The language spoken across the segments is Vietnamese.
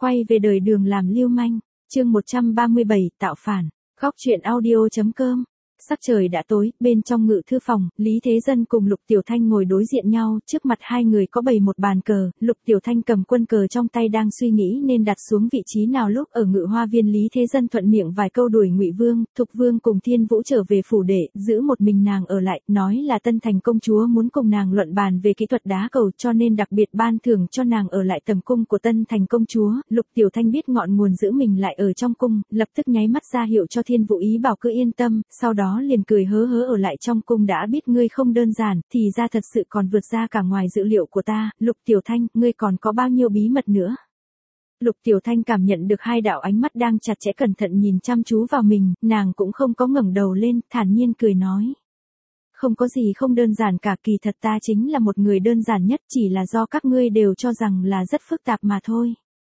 Quay về đời đường làm lưu manh, chương 137, tạo phản, góc truyện audio.com. Sắc trời đã tối, bên trong ngự thư phòng, Lý Thế Dân cùng Lục Tiểu Thanh ngồi đối diện nhau, trước mặt hai người có bày một bàn cờ, Lục Tiểu Thanh cầm quân cờ trong tay đang suy nghĩ nên đặt xuống vị trí nào. Lúc ở ngự hoa viên, Lý Thế Dân thuận miệng vài câu đuổi Ngụy Vương, Thục Vương cùng Thiên Vũ trở về phủ để giữ một mình nàng ở lại, nói là Tân Thành công chúa muốn cùng nàng luận bàn về kỹ thuật đá cầu cho nên đặc biệt ban thưởng cho nàng ở lại tầm cung của Tân Thành công chúa. Lục Tiểu Thanh biết ngọn nguồn giữ mình lại ở trong cung, lập tức nháy mắt ra hiệu cho Thiên Vũ ý bảo cứ yên tâm, sau đó liền cười hớ hớ ở lại trong cung. Đã biết ngươi không đơn giản, thì ra thật sự còn vượt ra cả ngoài dự liệu của ta. Lục Tiểu Thanh, ngươi còn có bao nhiêu bí mật nữa? Lục Tiểu Thanh cảm nhận được hai đạo ánh mắt đang chặt chẽ cẩn thận nhìn chăm chú vào mình, nàng cũng không có ngẩng đầu lên, thản nhiên cười nói. Không có gì không đơn giản cả, kỳ thật ta chính là một người đơn giản nhất, chỉ là do các ngươi đều cho rằng là rất phức tạp mà thôi.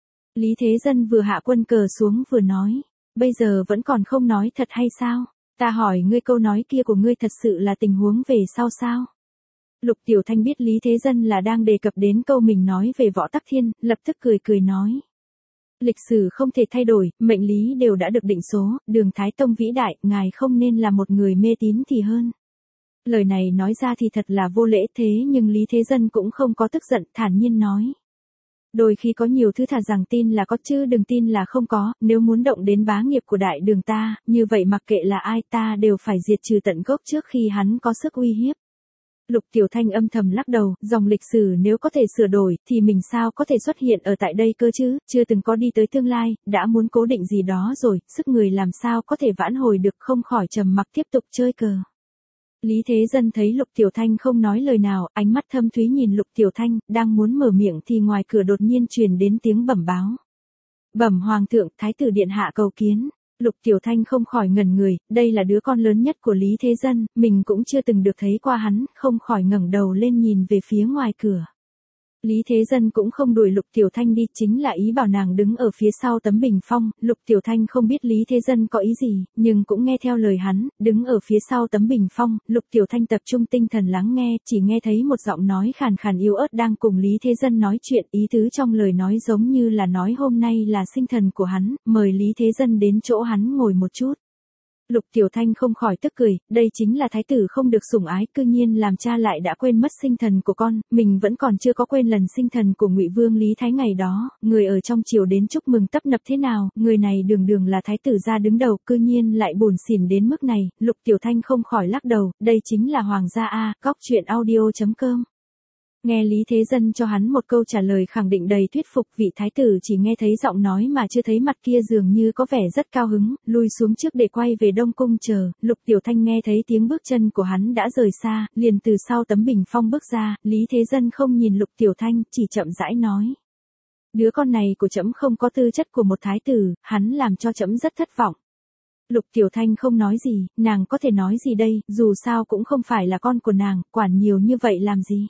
Lý Thế Dân vừa hạ quân cờ xuống vừa nói, bây giờ vẫn còn không nói thật hay sao? Ta hỏi ngươi câu nói kia của ngươi thật sự là tình huống về sau sao? Lục Tiểu Thanh biết Lý Thế Dân là đang đề cập đến câu mình nói về Võ Tắc Thiên, lập tức cười nói. Lịch sử không thể thay đổi, mệnh lý đều đã được định số, Đường Thái Tông vĩ đại, ngài không nên là một người mê tín thì hơn. Lời này nói ra thì thật là vô lễ, thế nhưng Lý Thế Dân cũng không có tức giận, thản nhiên nói. Đôi khi có nhiều thứ thà rằng tin là có chứ đừng tin là không có, nếu muốn động đến bá nghiệp của đại đường ta, như vậy mặc kệ là ai ta đều phải diệt trừ tận gốc trước khi hắn có sức uy hiếp. Lục Tiểu Thanh âm thầm lắc đầu, dòng lịch sử nếu có thể sửa đổi, thì mình sao có thể xuất hiện ở tại đây cơ chứ, chưa từng có đi tới tương lai, đã muốn cố định gì đó rồi, sức người làm sao có thể vãn hồi được, không khỏi trầm mặc tiếp tục chơi cờ. Lý Thế Dân thấy Lục Tiểu Thanh không nói lời nào, ánh mắt thâm thúy nhìn Lục Tiểu Thanh, đang muốn mở miệng thì ngoài cửa đột nhiên truyền đến tiếng bẩm báo. Bẩm Hoàng thượng, Thái tử điện hạ cầu kiến. Lục Tiểu Thanh không khỏi ngẩn người, đây là đứa con lớn nhất của Lý Thế Dân, mình cũng chưa từng được thấy qua hắn, không khỏi ngẩng đầu lên nhìn về phía ngoài cửa. Lý Thế Dân cũng không đuổi Lục Tiểu Thanh đi, chính là ý bảo nàng đứng ở phía sau tấm bình phong. Lục Tiểu Thanh không biết Lý Thế Dân có ý gì, nhưng cũng nghe theo lời hắn, đứng ở phía sau tấm bình phong. Lục Tiểu Thanh tập trung tinh thần lắng nghe, chỉ nghe thấy một giọng nói khàn khàn yếu ớt đang cùng Lý Thế Dân nói chuyện, ý tứ trong lời nói giống như là nói hôm nay là sinh thần của hắn, mời Lý Thế Dân đến chỗ hắn ngồi một chút. Lục Tiểu Thanh không khỏi tức cười, đây chính là thái tử không được sủng ái, cư nhiên làm cha lại đã quên mất sinh thần của con, mình vẫn còn chưa có quên lần sinh thần của Ngụy Vương Lý Thái ngày đó, người ở trong triều đến chúc mừng tấp nập thế nào, người này đường đường là thái tử ra đứng đầu, cư nhiên lại buồn xỉn đến mức này. Lục Tiểu Thanh không khỏi lắc đầu, đây chính là hoàng gia a, góc truyện audio.com. Nghe Lý Thế Dân cho hắn một câu trả lời khẳng định đầy thuyết phục, vị thái tử chỉ nghe thấy giọng nói mà chưa thấy mặt kia dường như có vẻ rất cao hứng, lui xuống trước để quay về Đông Cung chờ. Lục Tiểu Thanh nghe thấy tiếng bước chân của hắn đã rời xa, liền từ sau tấm bình phong bước ra. Lý Thế Dân không nhìn Lục Tiểu Thanh, chỉ chậm rãi nói. Đứa con này của trẫm không có tư chất của một thái tử, hắn làm cho trẫm rất thất vọng. Lục Tiểu Thanh không nói gì, nàng có thể nói gì đây, dù sao cũng không phải là con của nàng, quản nhiều như vậy làm gì.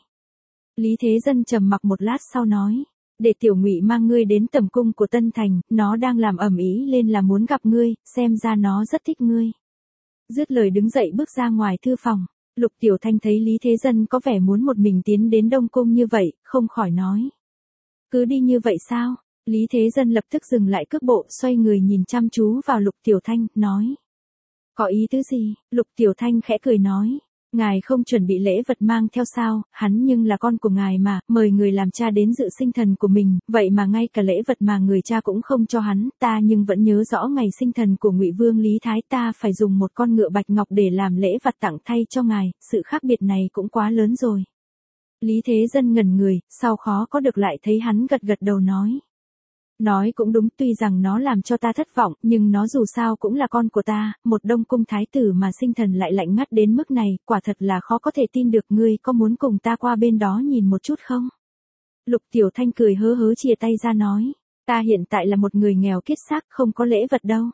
Lý Thế Dân trầm mặc một lát sau nói, để Tiểu Ngụy mang ngươi đến tầm cung của Tân Thành, nó đang làm ầm ĩ lên là muốn gặp ngươi, xem ra nó rất thích ngươi. Dứt lời đứng dậy bước ra ngoài thư phòng. Lục Tiểu Thanh thấy Lý Thế Dân có vẻ muốn một mình tiến đến Đông Cung như vậy, không khỏi nói. Cứ đi như vậy sao? Lý Thế Dân lập tức dừng lại cước bộ, xoay người nhìn chăm chú vào Lục Tiểu Thanh, nói. Có ý tứ gì? Lục Tiểu Thanh khẽ cười nói. Ngài không chuẩn bị lễ vật mang theo sao, hắn nhưng là con của ngài mà, mời người làm cha đến dự sinh thần của mình, vậy mà ngay cả lễ vật mà người cha cũng không cho hắn, ta nhưng vẫn nhớ rõ ngày sinh thần của Ngụy Vương Lý Thái, ta phải dùng một con ngựa bạch ngọc để làm lễ vật tặng thay cho ngài, sự khác biệt này cũng quá lớn rồi. Lý Thế Dân ngẩn người, sau khó có được lại thấy hắn gật gật đầu nói. Nói cũng đúng, tuy rằng nó làm cho ta thất vọng, nhưng nó dù sao cũng là con của ta, một Đông Cung thái tử mà sinh thần lại lạnh ngắt đến mức này, quả thật là khó có thể tin được. Ngươi có muốn cùng ta qua bên đó nhìn một chút không? Lục Tiểu Thanh cười hớ hớ chìa tay ra nói, ta hiện tại là một người nghèo kiết xác, không có lễ vật đâu.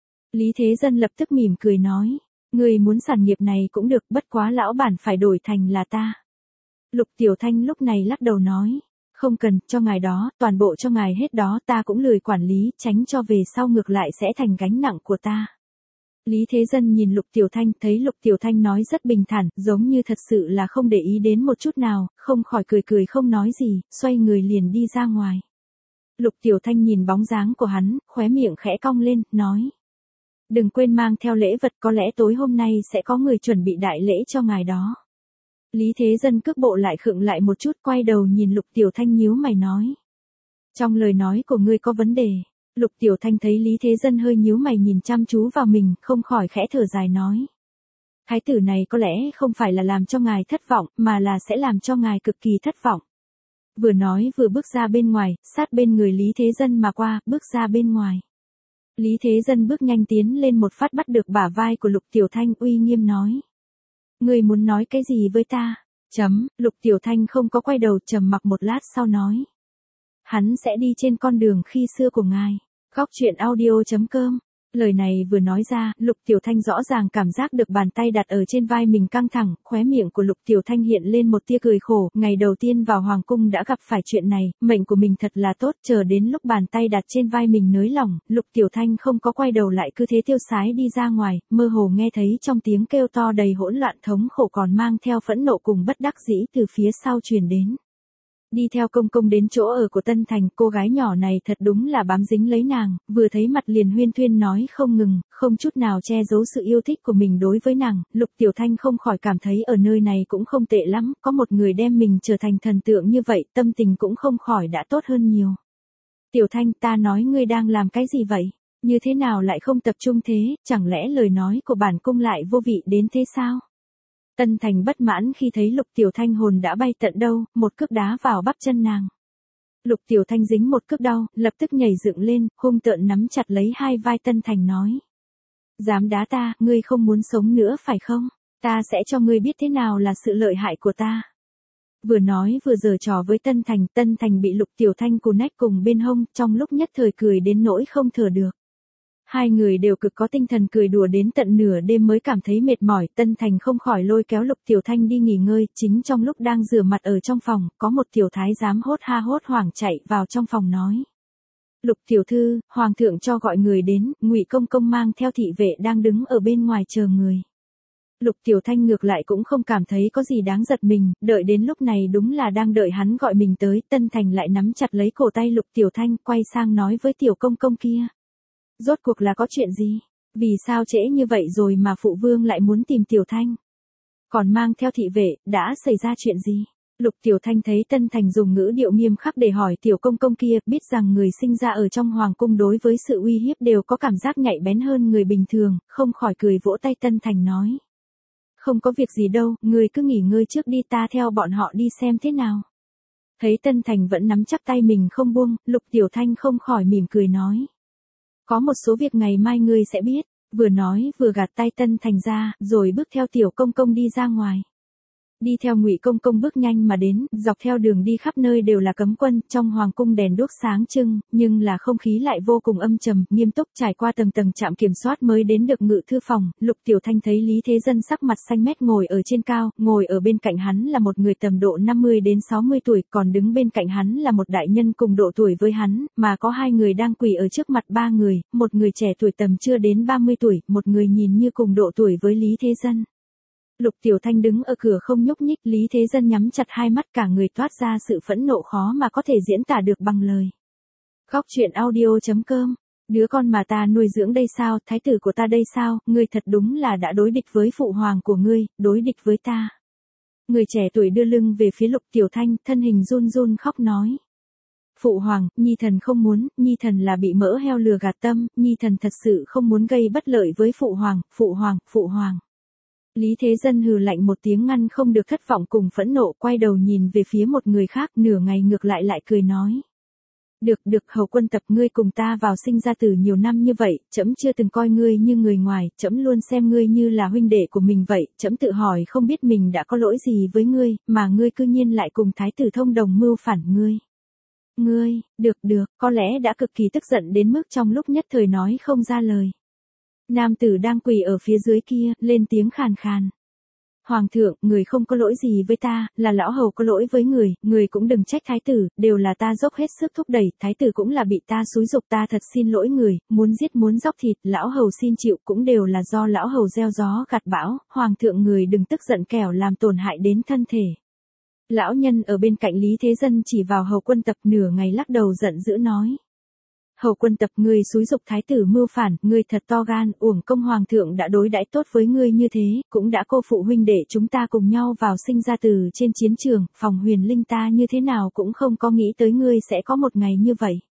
Lý Thế Dân lập tức mỉm cười nói, ngươi muốn sản nghiệp này cũng được, bất quá lão bản phải đổi thành là ta. Lục Tiểu Thanh lúc này lắc đầu nói. Không cần, cho ngài đó, toàn bộ cho ngài hết đó, ta cũng lười quản lý, tránh cho về sau ngược lại sẽ thành gánh nặng của ta. Lý Thế Dân nhìn Lục Tiểu Thanh, thấy Lục Tiểu Thanh nói rất bình thản, giống như thật sự là không để ý đến một chút nào, không khỏi cười không nói gì, xoay người liền đi ra ngoài. Lục Tiểu Thanh nhìn bóng dáng của hắn, khóe miệng khẽ cong lên, nói. Đừng quên mang theo lễ vật, có lẽ tối hôm nay sẽ có người chuẩn bị đại lễ cho ngài đó. Lý Thế Dân cước bộ lại khựng lại một chút, quay đầu nhìn Lục Tiểu Thanh nhíu mày nói. Trong lời nói của ngươi có vấn đề. Lục Tiểu Thanh thấy Lý Thế Dân hơi nhíu mày nhìn chăm chú vào mình, không khỏi khẽ thở dài nói. Thái tử này có lẽ không phải là làm cho ngài thất vọng, mà là sẽ làm cho ngài cực kỳ thất vọng. Vừa nói vừa bước ra bên ngoài, sát bên người Lý Thế Dân mà qua, bước ra bên ngoài. Lý Thế Dân bước nhanh tiến lên một phát bắt được bả vai của Lục Tiểu Thanh, uy nghiêm nói. Ngươi muốn nói cái gì với ta? Lục Tiểu Thanh không có quay đầu, trầm mặc một lát sau nói. Hắn sẽ đi trên con đường khi xưa của ngài. Góc truyện audio.com. Lời này vừa nói ra, Lục Tiểu Thanh rõ ràng cảm giác được bàn tay đặt ở trên vai mình căng thẳng, khóe miệng của Lục Tiểu Thanh hiện lên một tia cười khổ, ngày đầu tiên vào Hoàng Cung đã gặp phải chuyện này, mệnh của mình thật là tốt, chờ đến lúc bàn tay đặt trên vai mình nới lỏng, Lục Tiểu Thanh không có quay đầu lại cứ thế tiêu sái đi ra ngoài, mơ hồ nghe thấy trong tiếng kêu to đầy hỗn loạn thống khổ còn mang theo phẫn nộ cùng bất đắc dĩ từ phía sau truyền đến. Đi theo công công đến chỗ ở của Tân Thành, cô gái nhỏ này thật đúng là bám dính lấy nàng, vừa thấy mặt liền huyên thuyên nói không ngừng, không chút nào che giấu sự yêu thích của mình đối với nàng. Lục Tiểu Thanh không khỏi cảm thấy ở nơi này cũng không tệ lắm, có một người đem mình trở thành thần tượng như vậy, tâm tình cũng không khỏi đã tốt hơn nhiều. Tiểu Thanh, ta nói ngươi đang làm cái gì vậy? Như thế nào lại không tập trung thế, chẳng lẽ lời nói của bản cung lại vô vị đến thế sao? Tân Thành bất mãn khi thấy Lục Tiểu Thanh hồn đã bay tận đâu, một cước đá vào bắp chân nàng. Lục Tiểu Thanh dính một cước đau, lập tức nhảy dựng lên, hung tợn nắm chặt lấy hai vai Tân Thành nói. Dám đá ta, ngươi không muốn sống nữa phải không? Ta sẽ cho ngươi biết thế nào là sự lợi hại của ta. Vừa nói vừa giở trò với Tân Thành bị Lục Tiểu Thanh cù nách cùng bên hông, trong lúc nhất thời cười đến nỗi không thở được. Hai người đều cực có tinh thần cười đùa đến tận nửa đêm mới cảm thấy mệt mỏi, Tân Thành không khỏi lôi kéo Lục Tiểu Thanh đi nghỉ ngơi, chính trong lúc đang rửa mặt ở trong phòng, có một tiểu thái giám hốt hoảng chạy vào trong phòng nói. Lục tiểu thư, hoàng thượng cho gọi người đến, Ngụy công công mang theo thị vệ đang đứng ở bên ngoài chờ người. Lục Tiểu Thanh ngược lại cũng không cảm thấy có gì đáng giật mình, đợi đến lúc này đúng là đang đợi hắn gọi mình tới, Tân Thành lại nắm chặt lấy cổ tay Lục Tiểu Thanh, quay sang nói với tiểu công công kia. Rốt cuộc là có chuyện gì? Vì sao trễ như vậy rồi mà phụ vương lại muốn tìm Tiểu Thanh? Còn mang theo thị vệ, đã xảy ra chuyện gì? Lục Tiểu Thanh thấy Tân Thành dùng ngữ điệu nghiêm khắc để hỏi tiểu công công kia, biết rằng người sinh ra ở trong hoàng cung đối với sự uy hiếp đều có cảm giác nhạy bén hơn người bình thường, không khỏi cười vỗ tay Tân Thành nói. Không có việc gì đâu, người cứ nghỉ ngơi trước đi, ta theo bọn họ đi xem thế nào. Thấy Tân Thành vẫn nắm chắc tay mình không buông, Lục Tiểu Thanh không khỏi mỉm cười nói. Có một số việc ngày mai ngươi sẽ biết, vừa nói vừa gạt tay Tân Thành ra, rồi bước theo tiểu công công đi ra ngoài. Đi theo Ngụy công công bước nhanh mà đến, dọc theo đường đi khắp nơi đều là cấm quân, trong hoàng cung đèn đuốc sáng trưng, nhưng là không khí lại vô cùng âm trầm, nghiêm túc, trải qua tầng tầng trạm kiểm soát mới đến được ngự thư phòng. Lục Tiểu Thanh thấy Lý Thế Dân sắc mặt xanh mét ngồi ở trên cao, ngồi ở bên cạnh hắn là một người tầm độ 50 đến 60 tuổi, còn đứng bên cạnh hắn là một đại nhân cùng độ tuổi với hắn, mà có hai người đang quỳ ở trước mặt ba người, một người trẻ tuổi tầm chưa đến 30 tuổi, một người nhìn như cùng độ tuổi với Lý Thế Dân. Lục Tiểu Thanh đứng ở cửa không nhúc nhích, Lý Thế Dân nhắm chặt hai mắt, cả người toát ra sự phẫn nộ khó mà có thể diễn tả được bằng lời. Góc truyện audio.com. Đứa con mà ta nuôi dưỡng đây sao, thái tử của ta đây sao, ngươi thật đúng là đã đối địch với phụ hoàng của ngươi, đối địch với ta. Người trẻ tuổi đưa lưng về phía Lục Tiểu Thanh, thân hình run run khóc nói. Phụ hoàng, nhi thần không muốn, nhi thần là bị mỡ heo lừa gạt tâm, nhi thần thật sự không muốn gây bất lợi với phụ hoàng, phụ hoàng, phụ hoàng. Lý Thế Dân hừ lạnh một tiếng ngăn không được thất vọng cùng phẫn nộ, quay đầu nhìn về phía một người khác, nửa ngày ngược lại cười nói. Được, Hầu Quân Tập, ngươi cùng ta vào sinh ra tử nhiều năm như vậy, trẫm chưa từng coi ngươi như người ngoài, trẫm luôn xem ngươi như là huynh đệ của mình vậy, trẫm tự hỏi không biết mình đã có lỗi gì với ngươi, mà ngươi cư nhiên lại cùng thái tử thông đồng mưu phản ngươi. Ngươi, được, có lẽ đã cực kỳ tức giận đến mức trong lúc nhất thời nói không ra lời. Nam tử đang quỳ ở phía dưới kia, lên tiếng khàn khàn. Hoàng thượng, người không có lỗi gì với ta, là lão hầu có lỗi với người cũng đừng trách thái tử, đều là ta dốc hết sức thúc đẩy, thái tử cũng là bị ta xúi giục, ta thật xin lỗi người, muốn giết muốn dóc thịt, lão hầu xin chịu, cũng đều là do lão hầu gieo gió gặt bão, hoàng thượng người đừng tức giận kẻo làm tổn hại đến thân thể. Lão nhân ở bên cạnh Lý Thế Dân chỉ vào Hầu Quân Tập nửa ngày lắc đầu giận dữ nói. Hầu Quân Tập, ngươi xúi giục thái tử mưu phản, ngươi thật to gan, uổng công hoàng thượng đã đối đãi tốt với ngươi như thế, cũng đã cô phụ huynh đệ chúng ta cùng nhau vào sinh ra từ trên chiến trường, phòng Huyền Linh ta như thế nào cũng không có nghĩ tới ngươi sẽ có một ngày như vậy.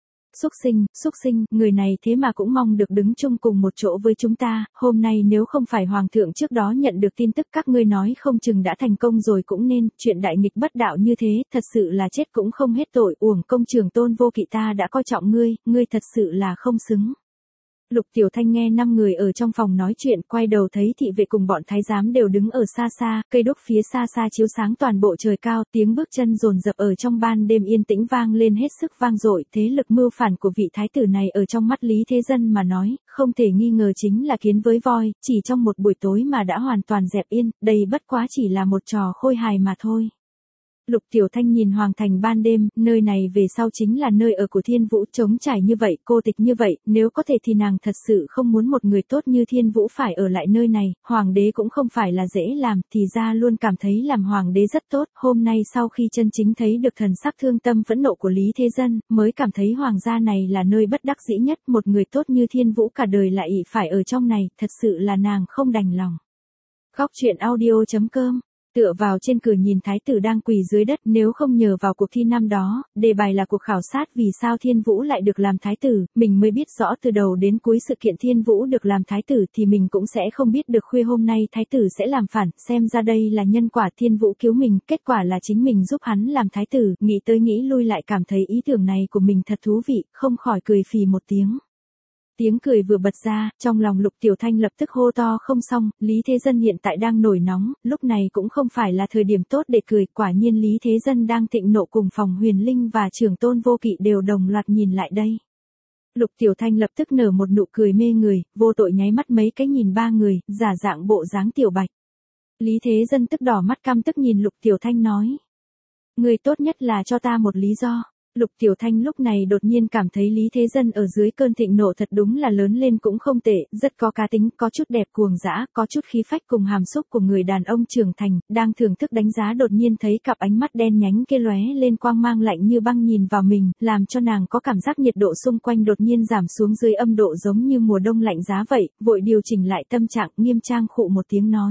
Xúc sinh, người này thế mà cũng mong được đứng chung cùng một chỗ với chúng ta, hôm nay nếu không phải hoàng thượng trước đó nhận được tin tức các ngươi nói không chừng đã thành công rồi cũng nên, chuyện đại nghịch bất đạo như thế, thật sự là chết cũng không hết tội, uổng công Trường Tôn Vô Kỵ ta đã coi trọng ngươi thật sự là không xứng. Lục Tiểu Thanh nghe 5 người ở trong phòng nói chuyện, quay đầu thấy thị vệ cùng bọn thái giám đều đứng ở xa xa, cây đuốc phía xa xa chiếu sáng toàn bộ trời cao, tiếng bước chân dồn dập ở trong ban đêm yên tĩnh vang lên hết sức vang dội, thế lực mưu phản của vị thái tử này ở trong mắt Lý Thế Dân mà nói, không thể nghi ngờ chính là kiến với voi, chỉ trong một buổi tối mà đã hoàn toàn dẹp yên, đây bất quá chỉ là một trò khôi hài mà thôi. Lục Tiểu Thanh nhìn hoàng thành ban đêm, nơi này về sau chính là nơi ở của Thiên Vũ, trống trải như vậy, cô tịch như vậy, nếu có thể thì nàng thật sự không muốn một người tốt như Thiên Vũ phải ở lại nơi này, hoàng đế cũng không phải là dễ làm, thì ra luôn cảm thấy làm hoàng đế rất tốt, hôm nay sau khi chân chính thấy được thần sắc thương tâm phẫn nộ của Lý Thế Dân, mới cảm thấy hoàng gia này là nơi bất đắc dĩ nhất, một người tốt như Thiên Vũ cả đời lại phải ở trong này, thật sự là nàng không đành lòng. Góc truyện audio.com Tựa vào trên cửa nhìn thái tử đang quỳ dưới đất, nếu không nhờ vào cuộc thi năm đó, đề bài là cuộc khảo sát vì sao Thiên Vũ lại được làm thái tử, mình mới biết rõ từ đầu đến cuối sự kiện Thiên Vũ được làm thái tử thì mình cũng sẽ không biết được khuya hôm nay thái tử sẽ làm phản, xem ra đây là nhân quả Thiên Vũ cứu mình, kết quả là chính mình giúp hắn làm thái tử, nghĩ tới nghĩ lui lại cảm thấy ý tưởng này của mình thật thú vị, không khỏi cười phì một tiếng. Tiếng cười vừa bật ra, trong lòng Lục Tiểu Thanh lập tức hô to không xong, Lý Thế Dân hiện tại đang nổi nóng, lúc này cũng không phải là thời điểm tốt để cười, quả nhiên Lý Thế Dân đang thịnh nộ cùng phòng Huyền Linh và Trường Tôn Vô Kỵ đều đồng loạt nhìn lại đây. Lục Tiểu Thanh lập tức nở một nụ cười mê người, vô tội nháy mắt mấy cái nhìn ba người, giả dạng bộ dáng tiểu bạch. Lý Thế Dân tức đỏ mắt căm tức nhìn Lục Tiểu Thanh nói. Người tốt nhất là cho ta một lý do. Lục Tiểu Thanh lúc này đột nhiên cảm thấy Lý Thế Dân ở dưới cơn thịnh nộ thật đúng là lớn lên cũng không tệ, rất có cá tính, có chút đẹp cuồng dã, có chút khí phách cùng hàm xúc của người đàn ông trưởng thành, đang thưởng thức đánh giá đột nhiên thấy cặp ánh mắt đen nhánh kia lóe lên quang mang lạnh như băng nhìn vào mình, làm cho nàng có cảm giác nhiệt độ xung quanh đột nhiên giảm xuống dưới âm độ giống như mùa đông lạnh giá vậy, vội điều chỉnh lại tâm trạng, nghiêm trang khụ một tiếng nói.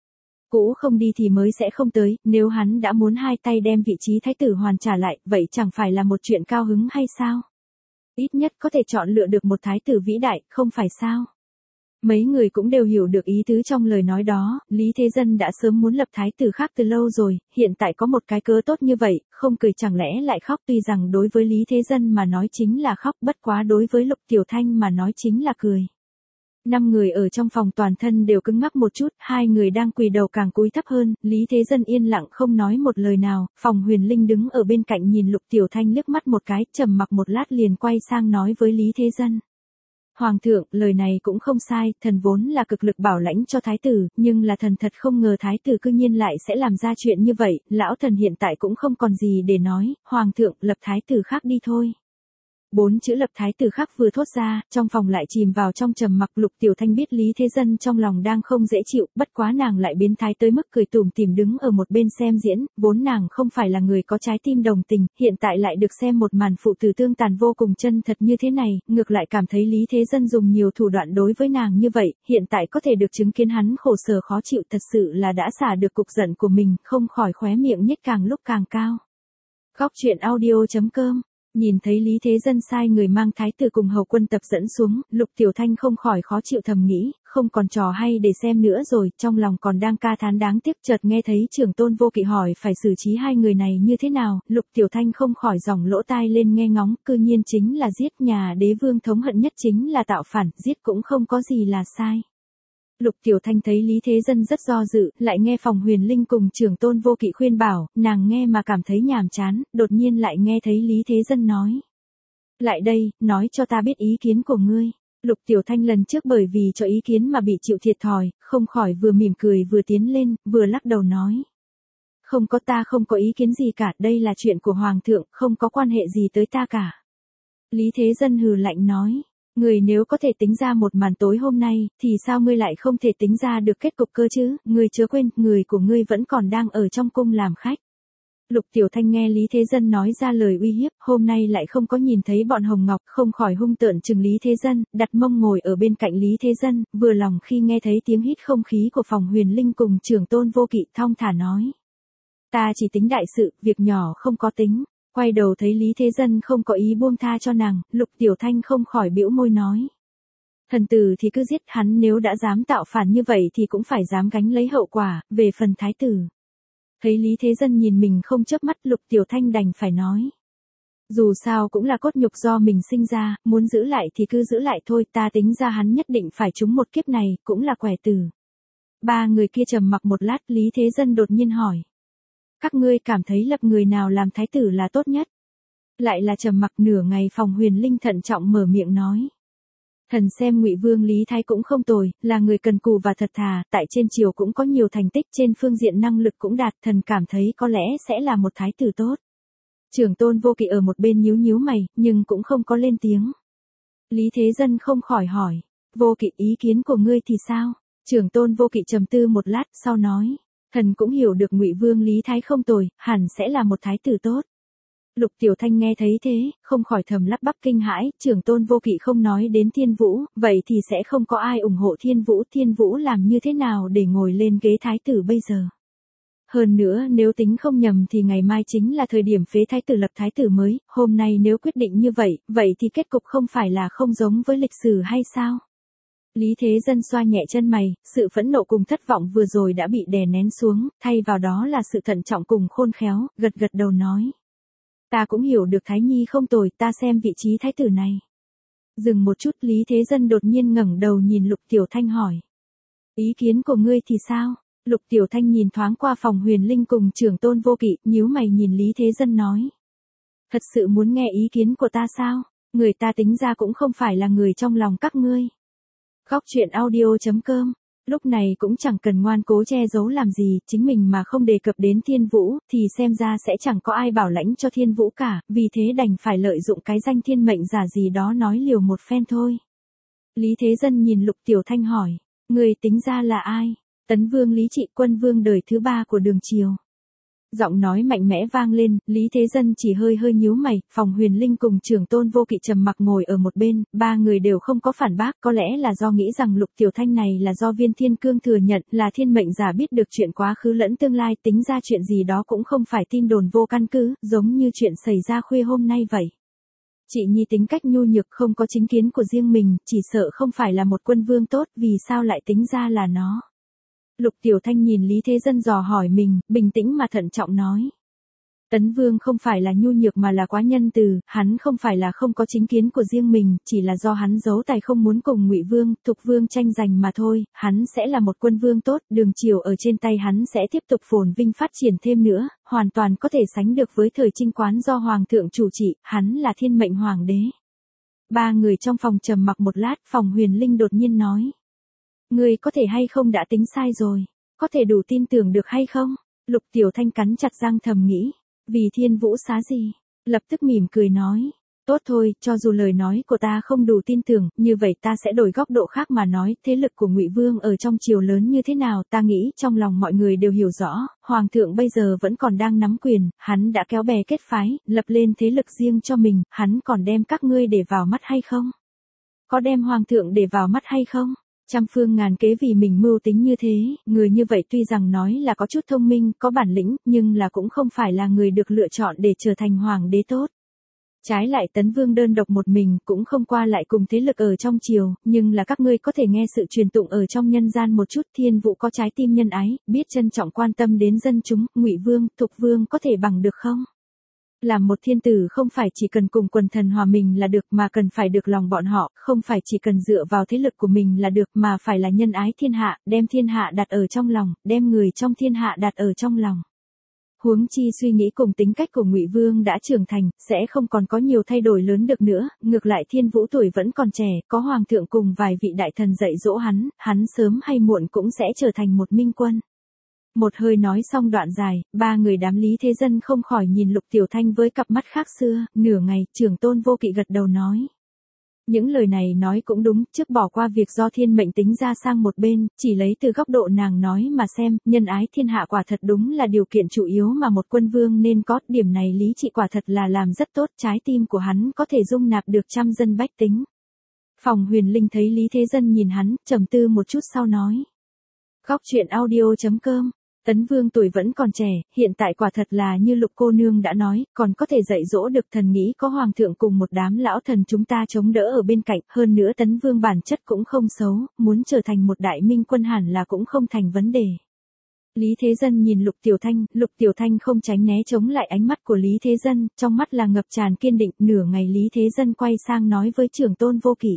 Cũ không đi thì mới sẽ không tới, nếu hắn đã muốn hai tay đem vị trí thái tử hoàn trả lại, vậy chẳng phải là một chuyện cao hứng hay sao? Ít nhất có thể chọn lựa được một thái tử vĩ đại, không phải sao? Mấy người cũng đều hiểu được ý tứ trong lời nói đó, Lý Thế Dân đã sớm muốn lập thái tử khác từ lâu rồi, hiện tại có một cái cớ tốt như vậy, không cười chẳng lẽ lại khóc, tuy rằng đối với Lý Thế Dân mà nói chính là khóc, bất quá đối với Lục Tiểu Thanh mà nói chính là cười. 5 người ở trong phòng toàn thân đều cứng ngắc một chút, 2 người đang quỳ đầu càng cúi thấp hơn, Lý Thế Dân yên lặng không nói một lời nào, phòng Huyền Linh đứng ở bên cạnh nhìn Lục Tiểu Thanh liếc mắt một cái, trầm mặc một lát liền quay sang nói với Lý Thế Dân. Hoàng thượng, lời này cũng không sai, thần vốn là cực lực bảo lãnh cho thái tử, nhưng là thần thật không ngờ thái tử cư nhiên lại sẽ làm ra chuyện như vậy, lão thần hiện tại cũng không còn gì để nói, hoàng thượng, lập thái tử khác đi thôi. 4 chữ lập thái tử khác vừa thốt ra, trong phòng lại chìm vào trong trầm mặc. Lục Tiểu Thanh biết Lý Thế Dân trong lòng đang không dễ chịu, bất quá nàng lại biến thái tới mức cười tủm tỉm đứng ở một bên xem diễn, vốn nàng không phải là người có trái tim đồng tình, hiện tại lại được xem một màn phụ tử tương tàn vô cùng chân thật như thế này, ngược lại cảm thấy Lý Thế Dân dùng nhiều thủ đoạn đối với nàng như vậy, hiện tại có thể được chứng kiến hắn khổ sở khó chịu thật sự là đã xả được cục giận của mình, không khỏi khóe miệng nhếch càng lúc càng cao. Góc truyện audio.com Nhìn thấy Lý Thế Dân sai người mang thái tử cùng hầu quân tập dẫn xuống, Lục Tiểu Thanh không khỏi khó chịu thầm nghĩ, không còn trò hay để xem nữa rồi, trong lòng còn đang ca thán đáng tiếc chợt nghe thấy Trường Tôn Vô Kỵ hỏi phải xử trí hai người này như thế nào, Lục Tiểu Thanh không khỏi dòng lỗ tai lên nghe ngóng, cư nhiên chính là giết, nhà đế vương thống hận nhất chính là tạo phản, giết cũng không có gì là sai. Lục Tiểu Thanh thấy Lý Thế Dân rất do dự, lại nghe phòng Huyền Linh cùng Trường Tôn Vô Kỵ khuyên bảo, nàng nghe mà cảm thấy nhàm chán, đột nhiên lại nghe thấy Lý Thế Dân nói. Lại đây, nói cho ta biết ý kiến của ngươi. Lục Tiểu Thanh lần trước bởi vì cho ý kiến mà bị chịu thiệt thòi, không khỏi vừa mỉm cười vừa tiến lên, vừa lắc đầu nói. Không có, ta không có ý kiến gì cả, đây là chuyện của Hoàng thượng, không có quan hệ gì tới ta cả. Lý Thế Dân hừ lạnh nói. Người nếu có thể tính ra một màn tối hôm nay, thì sao ngươi lại không thể tính ra được kết cục cơ chứ, ngươi chớ quên, người của ngươi vẫn còn đang ở trong cung làm khách. Lục Tiểu Thanh nghe Lý Thế Dân nói ra lời uy hiếp, hôm nay lại không có nhìn thấy bọn Hồng Ngọc, không khỏi hung tợn chừng Lý Thế Dân, đặt mông ngồi ở bên cạnh Lý Thế Dân, vừa lòng khi nghe thấy tiếng hít không khí của phòng Huyền Linh cùng Trưởng Tôn Vô Kỵ thong thả nói. Ta chỉ tính đại sự, việc nhỏ không có tính. Quay đầu thấy Lý Thế Dân không có ý buông tha cho nàng, Lục Tiểu Thanh không khỏi bĩu môi nói. Thần tử thì cứ giết hắn, nếu đã dám tạo phản như vậy thì cũng phải dám gánh lấy hậu quả, về phần thái tử. Thấy Lý Thế Dân nhìn mình không chớp mắt, Lục Tiểu Thanh đành phải nói. Dù sao cũng là cốt nhục do mình sinh ra, muốn giữ lại thì cứ giữ lại thôi, ta tính ra hắn nhất định phải trúng một kiếp này, cũng là quẻ tử. Ba người kia trầm mặc một lát, Lý Thế Dân đột nhiên hỏi. Các ngươi cảm thấy lập người nào làm thái tử là tốt nhất? Lại là trầm mặc nửa ngày, phòng Huyền Linh thận trọng mở miệng nói. Thần xem Ngụy Vương Lý Thái cũng không tồi, là người cần cù và thật thà, tại trên triều cũng có nhiều thành tích, trên phương diện năng lực cũng đạt, thần cảm thấy có lẽ sẽ là một thái tử tốt. Trưởng Tôn Vô Kỵ ở một bên nhíu nhíu mày, nhưng cũng không có lên tiếng. Lý Thế Dân không khỏi hỏi, Vô Kỵ, ý kiến của ngươi thì sao? Trưởng Tôn Vô Kỵ trầm tư một lát, sau nói, thần cũng hiểu được Ngụy Vương Lý Thái không tồi, hẳn sẽ là một thái tử tốt. Lục Tiểu Thanh nghe thấy thế, không khỏi thầm lắp bắp kinh hãi, Trưởng Tôn Vô Kỵ không nói đến Thiên Vũ, vậy thì sẽ không có ai ủng hộ Thiên Vũ làm như thế nào để ngồi lên ghế thái tử bây giờ. Hơn nữa, nếu tính không nhầm thì ngày mai chính là thời điểm phế thái tử lập thái tử mới, hôm nay nếu quyết định như vậy, vậy thì kết cục không phải là không giống với lịch sử hay sao? Lý Thế Dân xoa nhẹ chân mày, sự phẫn nộ cùng thất vọng vừa rồi đã bị đè nén xuống, thay vào đó là sự thận trọng cùng khôn khéo, gật gật đầu nói. Ta cũng hiểu được Thái Nhi không tồi, ta xem vị trí thái tử này. Dừng một chút, Lý Thế Dân đột nhiên ngẩng đầu nhìn Lục Tiểu Thanh hỏi. Ý kiến của ngươi thì sao? Lục Tiểu Thanh nhìn thoáng qua phòng Huyền Linh cùng Trưởng Tôn Vô Kỵ, nhíu mày nhìn Lý Thế Dân nói. Thật sự muốn nghe ý kiến của ta sao? Người ta tính ra cũng không phải là người trong lòng các ngươi. Góc truyện audio.com. Lúc này cũng chẳng cần ngoan cố che giấu làm gì, chính mình mà không đề cập đến Thiên Vũ, thì xem ra sẽ chẳng có ai bảo lãnh cho Thiên Vũ cả, vì thế đành phải lợi dụng cái danh thiên mệnh giả gì đó nói liều một phen thôi. Lý Thế Dân nhìn Lục Tiểu Thanh hỏi, người tính ra là ai? Tấn Vương Lý Trị, quân vương đời thứ 3 của Đường Triều. Giọng nói mạnh mẽ vang lên, Lý Thế Dân chỉ hơi nhíu mày, phòng Huyền Linh cùng Trưởng Tôn Vô Kỵ trầm mặc ngồi ở một bên, ba người đều không có phản bác, có lẽ là do nghĩ rằng Lục Tiểu Thanh này là do Viên Thiên Cương thừa nhận, là thiên mệnh giả biết được chuyện quá khứ lẫn tương lai, tính ra chuyện gì đó cũng không phải tin đồn vô căn cứ, giống như chuyện xảy ra khuya hôm nay vậy. Chị Nhi tính cách nhu nhược, không có chính kiến của riêng mình, chỉ sợ không phải là một quân vương tốt, vì sao lại tính ra là nó. Lục Tiểu Thanh nhìn Lý Thế Dân dò hỏi mình, bình tĩnh mà thận trọng nói. Tấn Vương không phải là nhu nhược mà là quá nhân từ, hắn không phải là không có chính kiến của riêng mình, chỉ là do hắn giấu tài không muốn cùng Ngụy Vương, Thục Vương tranh giành mà thôi, hắn sẽ là một quân vương tốt, Đường Triều ở trên tay hắn sẽ tiếp tục phồn vinh phát triển thêm nữa, hoàn toàn có thể sánh được với thời Trinh Quán do Hoàng thượng chủ trị, hắn là thiên mệnh hoàng đế. Ba người trong phòng trầm mặc một lát, phòng Huyền Linh đột nhiên nói. Ngươi có thể hay không đã tính sai rồi, có thể đủ tin tưởng được hay không? Lục Tiểu Thanh cắn chặt răng thầm nghĩ, vì Thiên Vũ xá gì? Lập tức mỉm cười nói, tốt thôi, cho dù lời nói của ta không đủ tin tưởng, như vậy ta sẽ đổi góc độ khác mà nói, thế lực của Ngụy Vương ở trong triều lớn như thế nào, ta nghĩ trong lòng mọi người đều hiểu rõ, Hoàng thượng bây giờ vẫn còn đang nắm quyền, hắn đã kéo bè kết phái, lập lên thế lực riêng cho mình, hắn còn đem các ngươi để vào mắt hay không? Có đem Hoàng thượng để vào mắt hay không? Trăm phương ngàn kế vì mình mưu tính như thế, người như vậy tuy rằng nói là có chút thông minh, có bản lĩnh, nhưng là cũng không phải là người được lựa chọn để trở thành hoàng đế tốt. Trái lại Tấn Vương đơn độc một mình, cũng không qua lại cùng thế lực ở trong triều, nhưng là các ngươi có thể nghe sự truyền tụng ở trong nhân gian một chút, Thiên Vũ có trái tim nhân ái, biết trân trọng quan tâm đến dân chúng, Ngụy Vương, Thục Vương có thể bằng được không? Làm một thiên tử không phải chỉ cần cùng quần thần hòa mình là được mà cần phải được lòng bọn họ, không phải chỉ cần dựa vào thế lực của mình là được mà phải là nhân ái thiên hạ, đem thiên hạ đặt ở trong lòng, đem người trong thiên hạ đặt ở trong lòng. Huống chi suy nghĩ cùng tính cách của Ngụy Vương đã trưởng thành, sẽ không còn có nhiều thay đổi lớn được nữa, ngược lại Thiên Vũ tuổi vẫn còn trẻ, có Hoàng thượng cùng vài vị đại thần dạy dỗ hắn sớm hay muộn cũng sẽ trở thành một minh quân. Một hơi nói xong đoạn dài, ba người đám Lý Thế Dân không khỏi nhìn Lục Tiểu Thanh với cặp mắt khác xưa, nửa ngày, Trưởng Tôn Vô Kỵ gật đầu nói. Những lời này nói cũng đúng, trước bỏ qua việc do thiên mệnh tính ra sang một bên, chỉ lấy từ góc độ nàng nói mà xem, nhân ái thiên hạ quả thật đúng là điều kiện chủ yếu mà một quân vương nên có, điểm này Lý Trị quả thật là làm rất tốt, trái tim của hắn có thể dung nạp được trăm dân bách tính. Phòng Huyền Linh thấy Lý Thế Dân nhìn hắn, trầm tư một chút sau nói. Góc truyện audio.com. Tấn Vương tuổi vẫn còn trẻ, hiện tại quả thật là như Lục cô nương đã nói, còn có thể dạy dỗ được thần nghĩ có hoàng thượng cùng một đám lão thần chúng ta chống đỡ ở bên cạnh, hơn nữa Tấn Vương bản chất cũng không xấu, muốn trở thành một đại minh quân hẳn là cũng không thành vấn đề. Lý Thế Dân nhìn Lục Tiểu Thanh không tránh né chống lại ánh mắt của Lý Thế Dân, trong mắt là ngập tràn kiên định, nửa ngày Lý Thế Dân quay sang nói với Trưởng Tôn Vô Kỵ.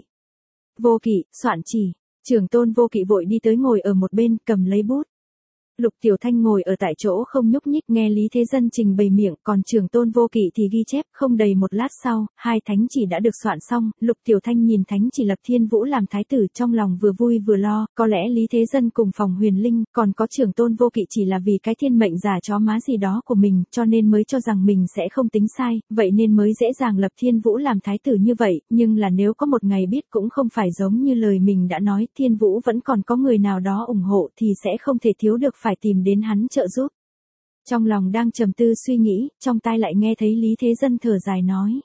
Vô Kỵ, soạn chỉ. Trưởng Tôn Vô Kỵ vội đi tới ngồi ở một bên, cầm lấy bút. Lục Tiểu Thanh ngồi ở tại chỗ không nhúc nhích nghe Lý Thế Dân trình bày miệng, còn Trưởng Tôn Vô Kỵ thì ghi chép, không đầy một lát sau, hai thánh chỉ đã được soạn xong, Lục Tiểu Thanh nhìn thánh chỉ lập Thiên Vũ làm thái tử trong lòng vừa vui vừa lo, có lẽ Lý Thế Dân cùng Phòng Huyền Linh, còn có Trưởng Tôn Vô Kỵ chỉ là vì cái thiên mệnh giả chó má gì đó của mình, cho nên mới cho rằng mình sẽ không tính sai, vậy nên mới dễ dàng lập Thiên Vũ làm thái tử như vậy, nhưng là nếu có một ngày biết cũng không phải giống như lời mình đã nói, Thiên Vũ vẫn còn có người nào đó ủng hộ thì sẽ không thể thiếu được phải tìm đến hắn trợ giúp. Trong lòng đang trầm tư suy nghĩ, trong tai lại nghe thấy Lý Thế Dân thở dài nói.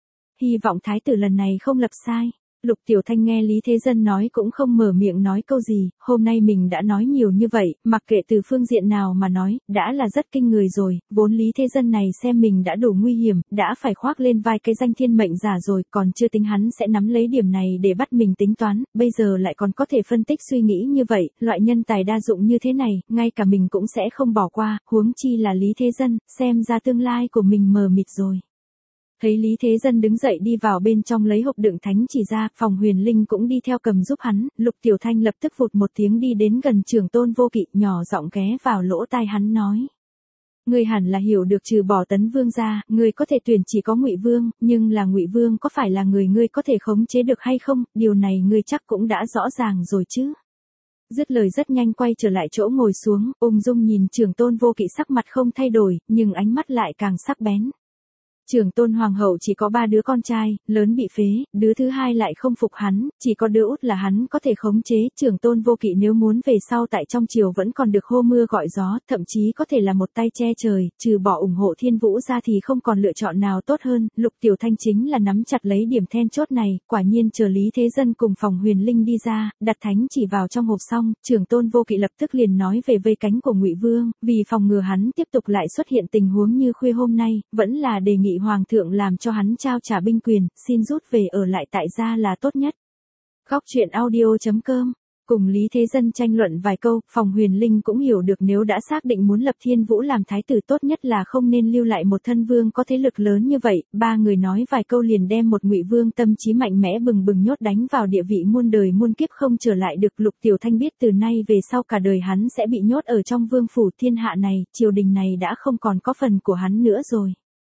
Hy vọng thái tử lần này không lập sai. Lục Tiểu Thanh nghe Lý Thế Dân nói cũng không mở miệng nói câu gì, hôm nay mình đã nói nhiều như vậy, mặc kệ từ phương diện nào mà nói, đã là rất kinh người rồi, vốn Lý Thế Dân này xem mình đã đủ nguy hiểm, đã phải khoác lên vai cái danh thiên mệnh giả rồi, còn chưa tính hắn sẽ nắm lấy điểm này để bắt mình tính toán, bây giờ lại còn có thể phân tích suy nghĩ như vậy, loại nhân tài đa dụng như thế này, ngay cả mình cũng sẽ không bỏ qua, huống chi là Lý Thế Dân, xem ra tương lai của mình mờ mịt rồi. Thấy Lý Thế Dân đứng dậy đi vào bên trong lấy hộp đựng thánh chỉ ra, Phòng Huyền Linh cũng đi theo cầm giúp hắn, Lục Tiểu Thanh lập tức vụt một tiếng đi đến gần Trưởng Tôn Vô Kỵ, nhỏ giọng ghé vào lỗ tai hắn nói. Ngươi hẳn là hiểu được trừ bỏ Tấn Vương ra, ngươi có thể tuyển chỉ có Ngụy Vương, nhưng là Ngụy Vương có phải là người ngươi có thể khống chế được hay không, điều này ngươi chắc cũng đã rõ ràng rồi chứ. Dứt lời rất nhanh quay trở lại chỗ ngồi xuống, ung dung nhìn Trưởng Tôn Vô Kỵ sắc mặt không thay đổi, nhưng ánh mắt lại càng sắc bén. Trưởng Tôn Hoàng hậu chỉ có 3 đứa con trai, lớn bị phế, đứa thứ hai lại không phục hắn, chỉ có đứa út là hắn có thể khống chế, Trưởng Tôn Vô Kỵ nếu muốn về sau tại trong triều vẫn còn được hô mưa gọi gió, thậm chí có thể là một tay che trời, trừ bỏ ủng hộ Thiên Vũ ra thì không còn lựa chọn nào tốt hơn, Lục Tiểu Thanh chính là nắm chặt lấy điểm then chốt này, quả nhiên chờ Lý Thế Dân cùng Phòng Huyền Linh đi ra, đặt thánh chỉ vào trong hộp xong, Trưởng Tôn Vô Kỵ lập tức liền nói về vây cánh của Ngụy Vương, vì phòng ngừa hắn tiếp tục lại xuất hiện tình huống như khuya hôm nay, vẫn là đề nghị Hoàng thượng làm cho hắn trao trả binh quyền, xin rút về ở lại tại gia là tốt nhất. Góc truyện audio.com. Cùng Lý Thế Dân tranh luận vài câu, Phòng Huyền Linh cũng hiểu được nếu đã xác định muốn lập Thiên Vũ làm thái tử tốt nhất là không nên lưu lại một thân vương có thế lực lớn như vậy, ba người nói vài câu liền đem một Ngụy Vương tâm trí mạnh mẽ bừng bừng nhốt đánh vào địa vị muôn đời muôn kiếp không trở lại được. Lục Tiểu Thanh biết từ nay về sau cả đời hắn sẽ bị nhốt ở trong vương phủ thiên hạ này, triều đình này đã không còn có phần của hắn nữa rồi.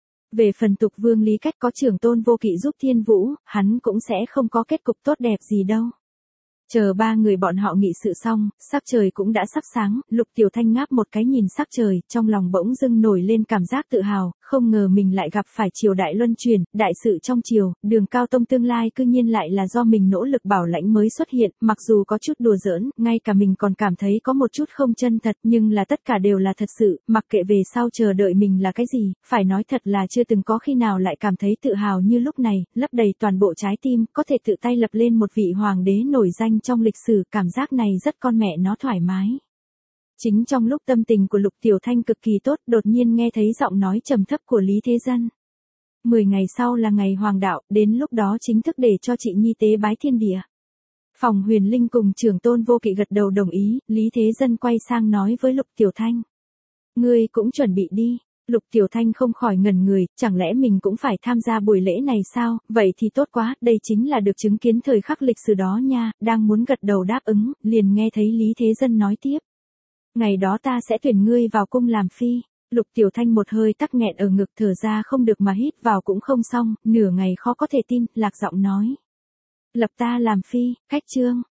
Về phần tục vương Lý Cách có Trưởng Tôn Vô Kỵ giúp Thiên Vũ, hắn cũng sẽ không có kết cục tốt đẹp gì đâu. Chờ ba người bọn họ nghị sự xong, sắc trời cũng đã sắp sáng, Lục Tiểu Thanh ngáp một cái nhìn sắc trời, trong lòng bỗng dưng nổi lên cảm giác tự hào, không ngờ mình lại gặp phải triều đại luân chuyển, đại sự trong triều, Đường Cao Tông tương lai cư nhiên lại là do mình nỗ lực bảo lãnh mới xuất hiện, mặc dù có chút đùa giỡn, ngay cả mình còn cảm thấy có một chút không chân thật, nhưng là tất cả đều là thật sự, mặc kệ về sau chờ đợi mình là cái gì, phải nói thật là chưa từng có khi nào lại cảm thấy tự hào như lúc này, lấp đầy toàn bộ trái tim, có thể tự tay lập lên một vị hoàng đế nổi danh trong lịch sử, cảm giác này rất con mẹ nó thoải mái. Chính trong lúc tâm tình của Lục Tiểu Thanh cực kỳ tốt, đột nhiên nghe thấy giọng nói trầm thấp của Lý Thế Dân. 10 ngày sau là ngày hoàng đạo, đến lúc đó chính thức để cho chị nhi tế bái thiên địa. Phòng Huyền Linh cùng Trưởng Tôn Vô Kỵ gật đầu đồng ý, Lý Thế Dân quay sang nói với Lục Tiểu Thanh. Ngươi cũng chuẩn bị đi. Lục Tiểu Thanh không khỏi ngẩn người, chẳng lẽ mình cũng phải tham gia buổi lễ này sao, vậy thì tốt quá, đây chính là được chứng kiến thời khắc lịch sử đó nha, đang muốn gật đầu đáp ứng, liền nghe thấy Lý Thế Dân nói tiếp. Ngày đó ta sẽ tuyển ngươi vào cung làm phi. Lục Tiểu Thanh một hơi tắc nghẹn ở ngực thở ra không được mà hít vào cũng không xong, nửa ngày khó có thể tin, lạc giọng nói. Lập ta làm phi, cách chương.